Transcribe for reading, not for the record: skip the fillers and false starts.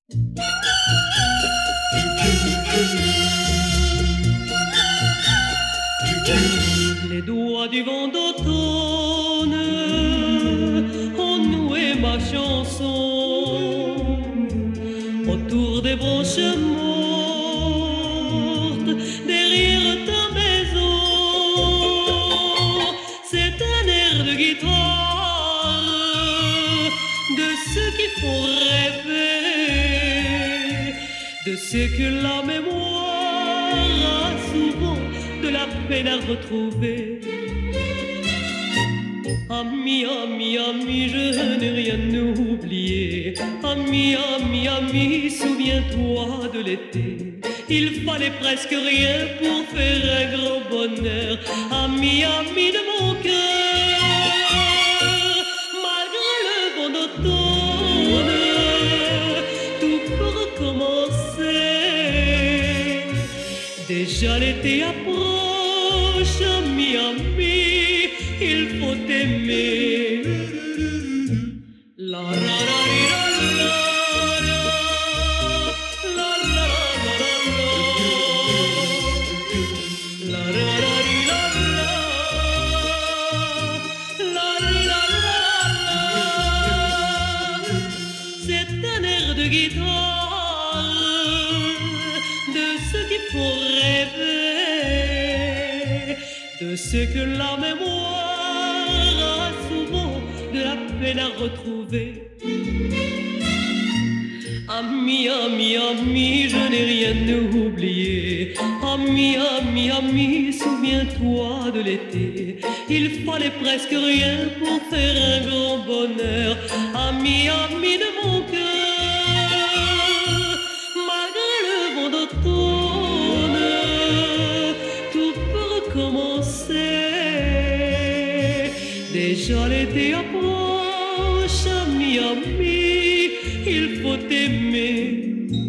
Les doigts du vent d'automne ont noué ma chanson autour des branches mortes derrière ta maison. C'est un air de guitare de ceux qui font rêver, de ceux que la mémoire a souvent de la peine à retrouver. Ami, ami, ami, je n'ai rien oublié. Ami, ami, ami, souviens-toi de l'été. Il fallait presque rien pour faire un grand bonheur. Ami, ami de mon cœur, malgré le vent d'automne, tout peut recommencer. Déjà l'été approche, ami, ami, il faut aimer. La la la la la la la la la la la. C'est un air de guitare de ceux qui font rêver, de ceux que la mémoire a souvent de la peine à retrouver. Ami, ami, ami, je n'ai rien oublié. Ami, ami, ami, souviens-toi de l'été. Il fallait presque rien pour faire un grand bonheur. Ami, ami de mon cœur, malgré le vent d'automne, tout peut recommencer. Déjà l'été approche, ami, ami, il faut aimer.